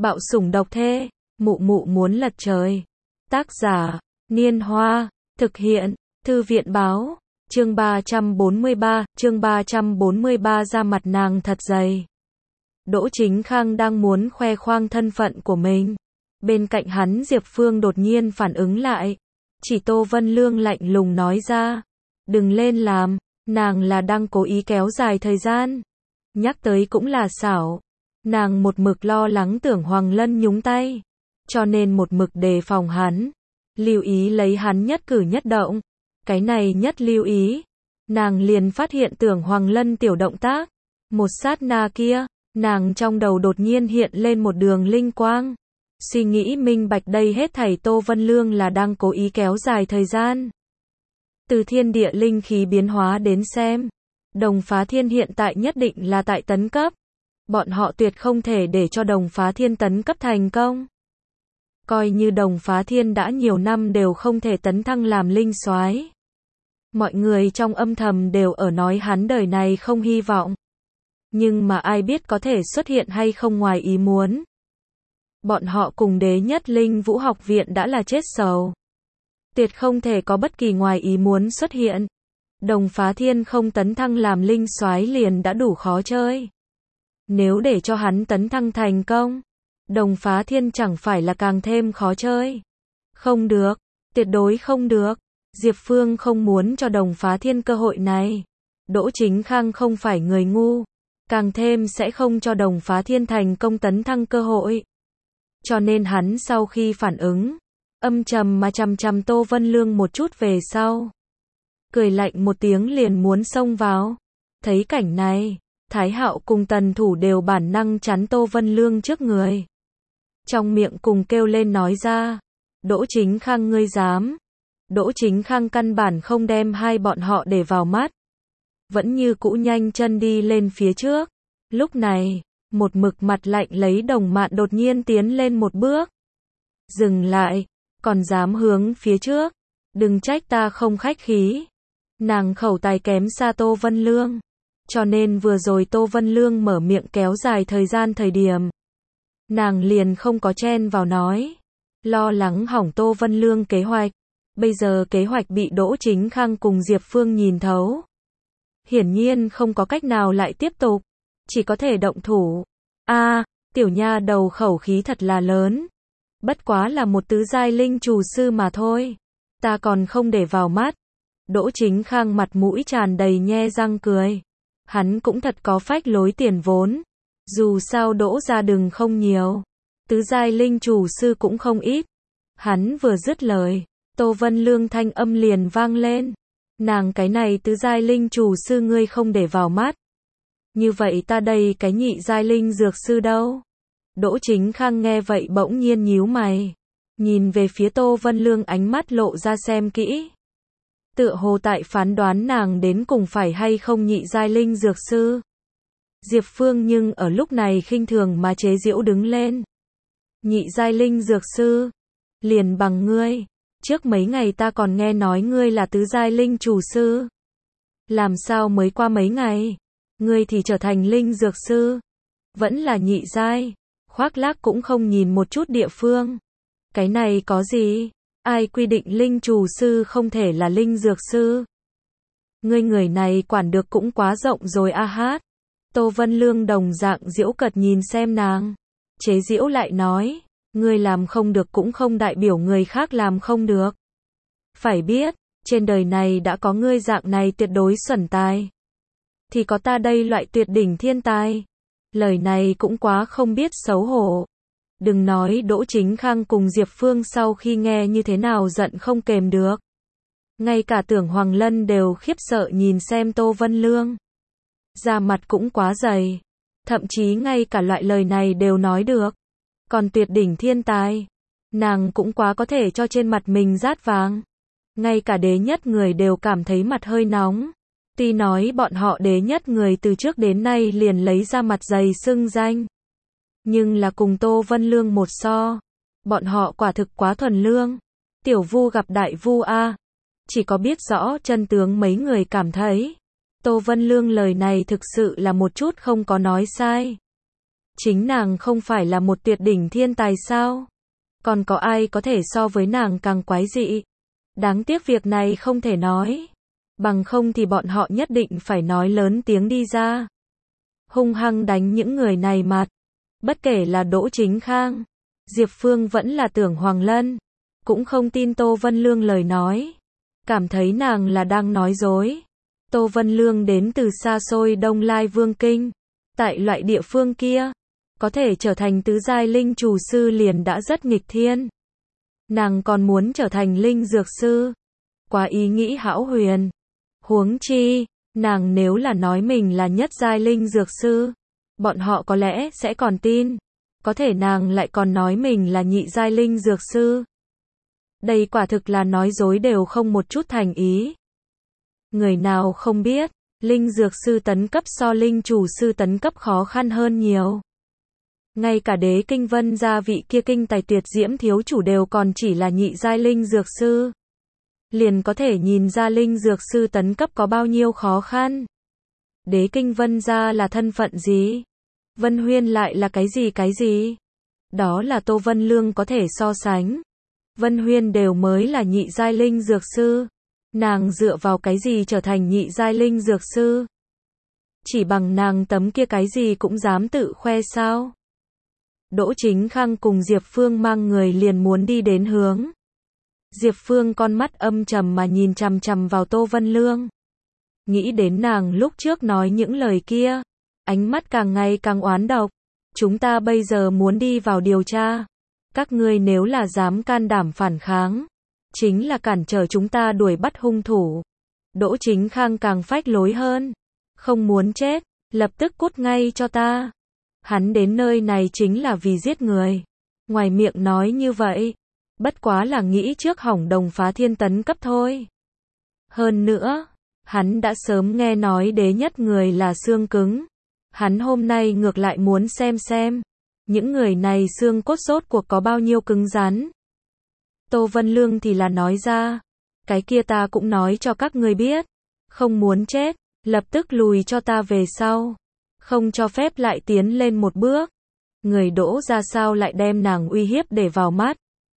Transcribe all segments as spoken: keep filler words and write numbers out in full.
Bạo sủng độc thê, mụ mụ muốn lật trời. Tác giả, Niên Hoa, thực hiện, Thư viện báo, chương ba trăm bốn mươi ba, chương ba trăm bốn mươi ba da mặt nàng thật dày. Đỗ Chính Khang đang muốn khoe khoang thân phận của mình. Bên cạnh hắn Diệp Phương đột nhiên phản ứng lại. Chỉ Tô Vân Lương lạnh lùng nói ra. Đừng lên làm, nàng là đang cố ý kéo dài thời gian. Nhắc tới cũng là xảo. Nàng một mực lo lắng tưởng Hoàng Lân nhúng tay. Cho nên một mực đề phòng hắn. Lưu ý lấy hắn nhất cử nhất động. Cái này nhất lưu ý. Nàng liền phát hiện tưởng Hoàng Lân tiểu động tác. Một sát na kia, nàng trong đầu đột nhiên hiện lên một đường linh quang. Suy nghĩ minh bạch đây hết thảy Tô Vân Lương là đang cố ý kéo dài thời gian. Từ thiên địa linh khí biến hóa đến xem. Đồng Phá Thiên hiện tại nhất định là tại tấn cấp. Bọn họ tuyệt không thể để cho Đồng Phá Thiên tấn cấp thành công. Coi như Đồng Phá Thiên đã nhiều năm đều không thể tấn thăng làm linh soái. Mọi người trong âm thầm đều ở nói hắn đời này không hy vọng. Nhưng mà ai biết có thể xuất hiện hay không ngoài ý muốn. Bọn họ cùng Đế Nhất Linh Vũ học viện đã là chết sầu. Tuyệt không thể có bất kỳ ngoài ý muốn xuất hiện. Đồng Phá Thiên không tấn thăng làm linh soái liền đã đủ khó chơi. Nếu để cho hắn tấn thăng thành công, Đồng Phá Thiên chẳng phải là càng thêm khó chơi. Không được, tuyệt đối không được. Diệp Phương không muốn cho Đồng Phá Thiên cơ hội này. Đỗ Chính Khang không phải người ngu, càng thêm sẽ không cho Đồng Phá Thiên thành công tấn thăng cơ hội. Cho nên hắn sau khi phản ứng, âm trầm mà chằm chằm Tô Vân Lương một chút về sau. Cười lạnh một tiếng liền muốn xông vào. Thấy cảnh này, Thái Hạo cùng Tần Thủ đều bản năng chắn Tô Vân Lương trước người. Trong miệng cùng kêu lên nói ra, Đỗ Chính Khang ngươi dám. Đỗ Chính Khang căn bản không đem hai bọn họ để vào mắt. Vẫn như cũ nhanh chân đi lên phía trước. Lúc này, một mực mặt lạnh lấy Đồng Mạn đột nhiên tiến lên một bước. Dừng lại, còn dám hướng phía trước. Đừng trách ta không khách khí. Nàng khẩu tài kém xa Tô Vân Lương. Cho nên vừa rồi Tô Vân Lương mở miệng kéo dài thời gian thời điểm. Nàng liền không có chen vào nói. Lo lắng hỏng Tô Vân Lương kế hoạch. Bây giờ kế hoạch bị Đỗ Chính Khang cùng Diệp Phương nhìn thấu. Hiển nhiên không có cách nào lại tiếp tục. Chỉ có thể động thủ. A, à, tiểu nha đầu khẩu khí thật là lớn. Bất quá là một tứ giai linh chủ sư mà thôi. Ta còn không để vào mắt. Đỗ Chính Khang mặt mũi tràn đầy nhe răng cười. Hắn cũng thật có phách lối tiền vốn. Dù sao Đỗ gia đừng không nhiều. Tứ giai linh chủ sư cũng không ít. Hắn vừa dứt lời, Tô Vân Lương thanh âm liền vang lên. Nàng cái này tứ giai linh chủ sư ngươi không để vào mắt. Như vậy ta đây cái nhị giai linh dược sư đâu? Đỗ Chính Khang nghe vậy bỗng nhiên nhíu mày. Nhìn về phía Tô Vân Lương ánh mắt lộ ra xem kỹ. Tựa hồ tại phán đoán nàng đến cùng phải hay không nhị giai linh dược sư. Diệp Phương nhưng ở lúc này khinh thường mà chế giễu đứng lên. Nhị giai linh dược sư? Liền bằng ngươi. Trước mấy ngày ta còn nghe nói ngươi là tứ giai linh chủ sư. Làm sao mới qua mấy ngày, ngươi thì trở thành linh dược sư? Vẫn là nhị giai. Khoác lác cũng không nhìn một chút địa phương. Cái này có gì? Ai quy định linh chủ sư không thể là linh dược sư? Ngươi người này quản được cũng quá rộng rồi a hát. Tô Vân Lương đồng dạng giễu cợt nhìn xem nàng. Chế giễu lại nói, ngươi làm không được cũng không đại biểu người khác làm không được. Phải biết, trên đời này đã có ngươi dạng này tuyệt đối xuẩn tài. Thì có ta đây loại tuyệt đỉnh thiên tài. Lời này cũng quá không biết xấu hổ. Đừng nói Đỗ Chính Khang cùng Diệp Phương sau khi nghe như thế nào giận không kềm được. Ngay cả tưởng Hoàng Lân đều khiếp sợ nhìn xem Tô Vân Lương. Da mặt cũng quá dày. Thậm chí ngay cả loại lời này đều nói được. Còn tuyệt đỉnh thiên tài. Nàng cũng quá có thể cho trên mặt mình rát vàng. Ngay cả Đế Nhất người đều cảm thấy mặt hơi nóng. Tuy nói bọn họ Đế Nhất người từ trước đến nay liền lấy ra mặt dày xưng danh. Nhưng là cùng Tô Vân Lương một so. Bọn họ quả thực quá thuần lương. Tiểu vu gặp đại vu a. Chỉ có biết rõ chân tướng mấy người cảm thấy. Tô Vân Lương lời này thực sự là một chút không có nói sai. Chính nàng không phải là một tuyệt đỉnh thiên tài sao? Còn có ai có thể so với nàng càng quái dị? Đáng tiếc việc này không thể nói. Bằng không thì bọn họ nhất định phải nói lớn tiếng đi ra. Hung hăng đánh những người này mặt. Bất kể là Đỗ Chính Khang, Diệp Phương vẫn là Tưởng Hoàng Lân, cũng không tin Tô Vân Lương lời nói. Cảm thấy nàng là đang nói dối. Tô Vân Lương đến từ xa xôi Đông Lai Vương Kinh. Tại loại địa phương kia, có thể trở thành tứ giai linh chủ sư liền đã rất nghịch thiên. Nàng còn muốn trở thành linh dược sư. Quá ý nghĩ hão huyền. Huống chi, nàng nếu là nói mình là nhất giai linh dược sư, bọn họ có lẽ sẽ còn tin. Có thể nàng lại còn nói mình là nhị giai linh dược sư. Đây quả thực là nói dối đều không một chút thành ý. Người nào không biết, linh dược sư tấn cấp so linh chủ sư tấn cấp khó khăn hơn nhiều. Ngay cả Đế Kinh Vân gia vị kia kinh tài tuyệt diễm thiếu chủ đều còn chỉ là nhị giai linh dược sư. Liền có thể nhìn ra linh dược sư tấn cấp có bao nhiêu khó khăn. Đế Kinh Vân gia là thân phận gì? Vân Huyên lại là cái gì cái gì? Đó là Tô Vân Lương có thể so sánh. Vân Huyên đều mới là nhị giai linh dược sư. Nàng dựa vào cái gì trở thành nhị giai linh dược sư? Chỉ bằng nàng tấm kia cái gì cũng dám tự khoe sao? Đỗ Chính Khang cùng Diệp Phương mang người liền muốn đi đến hướng. Diệp Phương con mắt âm trầm mà nhìn chằm chằm vào Tô Vân Lương. Nghĩ đến nàng lúc trước nói những lời kia, ánh mắt càng ngày càng oán độc. Chúng ta bây giờ muốn đi vào điều tra. Các ngươi nếu là dám can đảm phản kháng, chính là cản trở chúng ta đuổi bắt hung thủ. Đỗ Chính Khang càng phách lối hơn. Không muốn chết, lập tức cút ngay cho ta. Hắn đến nơi này chính là vì giết người. Ngoài miệng nói như vậy, bất quá là nghĩ trước hỏng Đồng Phá Thiên tấn cấp thôi. Hơn nữa, hắn đã sớm nghe nói đế nhất người là xương cứng. Hắn hôm nay ngược lại muốn xem xem, những người này xương cốt rốt cuộc có bao nhiêu cứng rắn. Tô Vân Lương thì là nói ra, cái kia ta cũng nói cho các ngươi biết, không muốn chết, lập tức lùi cho ta về sau, không cho phép lại tiến lên một bước. Người Đỗ ra sao lại đem nàng uy hiếp để vào mắt.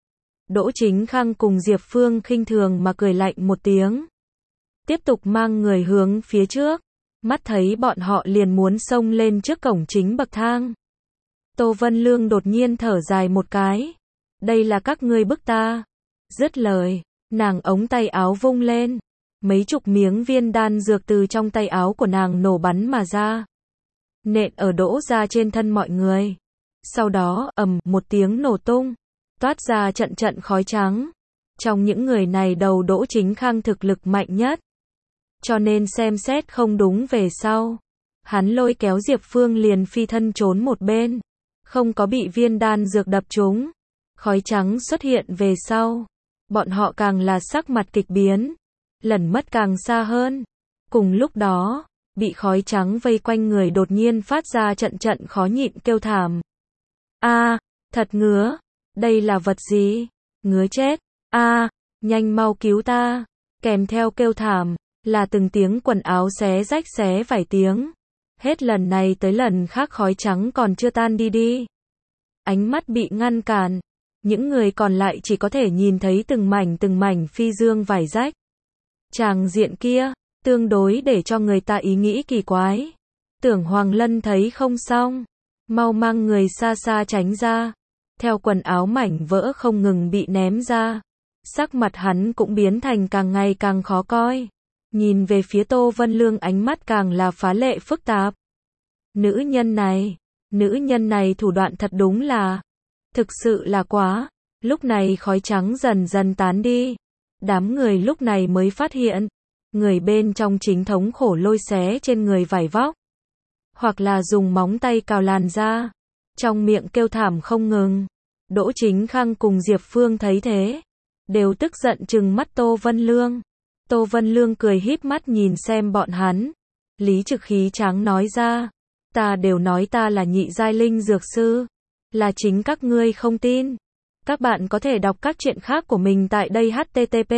Đỗ Chính Khang cùng Diệp Phương khinh thường mà cười lạnh một tiếng. Tiếp tục mang người hướng phía trước, mắt thấy bọn họ liền muốn xông lên trước cổng chính bậc thang. Tô Vân Lương đột nhiên thở dài một cái. Đây là các ngươi bức ta. Dứt lời, nàng ống tay áo vung lên. Mấy chục miếng viên đan dược từ trong tay áo của nàng nổ bắn mà ra. Nện ở Đỗ ra trên thân mọi người. Sau đó, ầm, một tiếng nổ tung. Toát ra trận trận khói trắng. Trong những người này đầu Đỗ Chính Khang thực lực mạnh nhất. Cho nên xem xét không đúng về sau. Hắn lôi kéo Diệp Phương liền phi thân trốn một bên. Không có bị viên đan dược đập trúng. Khói trắng xuất hiện về sau. Bọn họ càng là sắc mặt kịch biến. Lẩn mất càng xa hơn. Cùng lúc đó, bị khói trắng vây quanh người đột nhiên phát ra trận trận khó nhịn kêu thảm. A, thật ngứa. Đây là vật gì? Ngứa chết. A, nhanh mau cứu ta. Kèm theo kêu thảm, là từng tiếng quần áo xé rách xé vài tiếng. Hết lần này tới lần khác khói trắng còn chưa tan đi đi. Ánh mắt bị ngăn cản. Những người còn lại chỉ có thể nhìn thấy từng mảnh từng mảnh phi dương vải rách. Tràng diện kia, tương đối để cho người ta ý nghĩ kỳ quái. Tưởng Hoàng Lân thấy không xong, mau mang người xa xa tránh ra. Theo quần áo mảnh vỡ không ngừng bị ném ra, sắc mặt hắn cũng biến thành càng ngày càng khó coi. Nhìn về phía Tô Vân Lương ánh mắt càng là phá lệ phức tạp. Nữ nhân này, nữ nhân này thủ đoạn thật đúng là, thực sự là quá. Lúc này khói trắng dần dần tán đi. Đám người lúc này mới phát hiện, người bên trong chính thống khổ lôi xé trên người vải vóc. Hoặc là dùng móng tay cào làn da. Trong miệng kêu thảm không ngừng. Đỗ Chính Khang cùng Diệp Phương thấy thế, đều tức giận trừng mắt Tô Vân Lương. Tô Vân Lương cười híp mắt nhìn xem bọn hắn. Lý trực khí tráng nói ra, ta đều nói ta là nhị giai linh dược sư, là chính các ngươi không tin. Các bạn có thể đọc các truyện khác của mình tại đây h t t p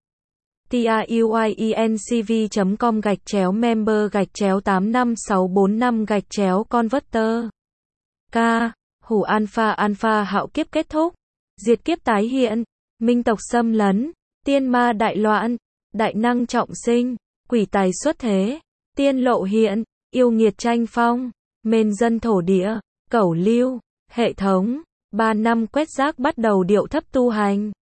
truyencv chấm com gạch chéo member gạch chéo tám năm sáu bốn năm gạch chéo converter K. Hủ alpha alpha hạo kiếp kết thúc. Diệt kiếp tái hiện. Minh tộc xâm lấn. Tiên ma đại loạn. Đại năng trọng sinh. Quỷ tài xuất thế. Tiên lộ hiện. Yêu nghiệt tranh phong. Mên dân thổ địa. Cẩu lưu. Hệ thống. Ba năm quét rác bắt đầu điệu thấp tu hành.